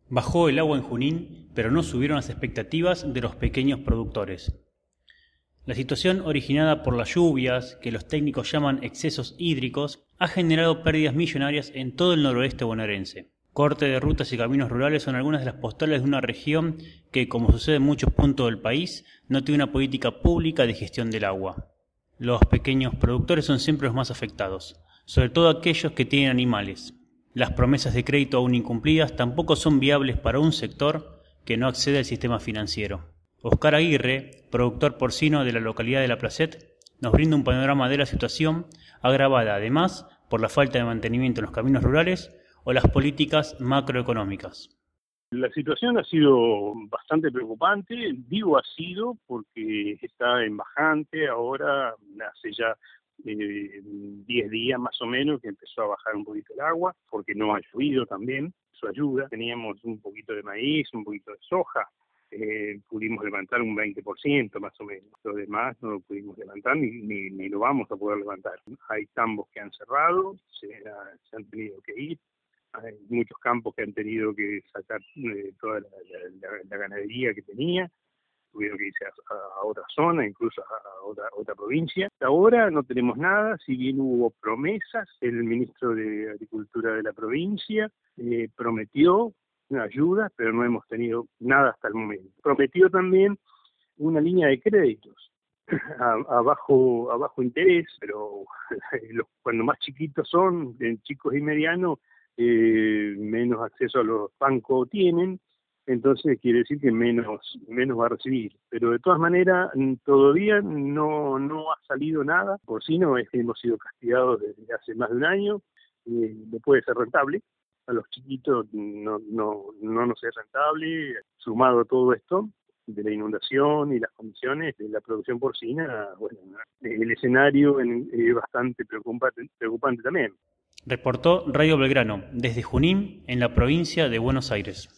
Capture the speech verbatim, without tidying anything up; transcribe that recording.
Bajó el agua en Junín, pero no subieron las expectativas de los pequeños productores. La situación originada por las lluvias, que los técnicos llaman excesos hídricos, ha generado pérdidas millonarias en todo el noroeste bonaerense. Corte de rutas y caminos rurales son algunas de las postales de una región que, como sucede en muchos puntos del país, no tiene una política pública de gestión del agua. Los pequeños productores son siempre los más afectados, sobre todo aquellos que tienen animales. Las promesas de crédito aún incumplidas tampoco son viables para un sector que no accede al sistema financiero. Oscar Aguirre, productor porcino de la localidad de La Placette, nos brinda un panorama de la situación, agravada además por la falta de mantenimiento en los caminos rurales o las políticas macroeconómicas. La situación ha sido bastante preocupante, digo ha sido porque está en bajante, ahora hace ya eh, diez días más o menos que empezó a bajar un poquito el agua, porque no ha llovido también, eso ayuda. Teníamos un poquito de maíz, un poquito de soja, eh, pudimos levantar un veinte por ciento más o menos, lo demás no lo pudimos levantar ni, ni, ni lo vamos a poder levantar. Hay tambos que han cerrado, se, ha, se han tenido que ir. Hay muchos campos que han tenido que sacar eh, toda la, la, la, la ganadería que tenía, tuvieron que irse a, a otra zona, incluso a, a otra, otra provincia. Hasta ahora no tenemos nada, si bien hubo promesas, el ministro de Agricultura de la provincia eh, prometió una ayuda, pero no hemos tenido nada hasta el momento. Prometió también una línea de créditos a, a, bajo, a bajo interés, pero los, cuando más chiquitos son, chicos y medianos, Eh, menos acceso a los bancos tienen, entonces quiere decir que menos menos va a recibir. Pero de todas maneras, todavía no, no ha salido nada. Por si no, es que hemos sido castigados desde hace más de un año, eh, no puede ser rentable. A los chiquitos no, no, no nos es rentable, sumado a todo esto de la inundación y las condiciones de la producción porcina, bueno, el escenario es bastante preocupante, preocupante también. Reportó Radio Belgrano, desde Junín, en la provincia de Buenos Aires.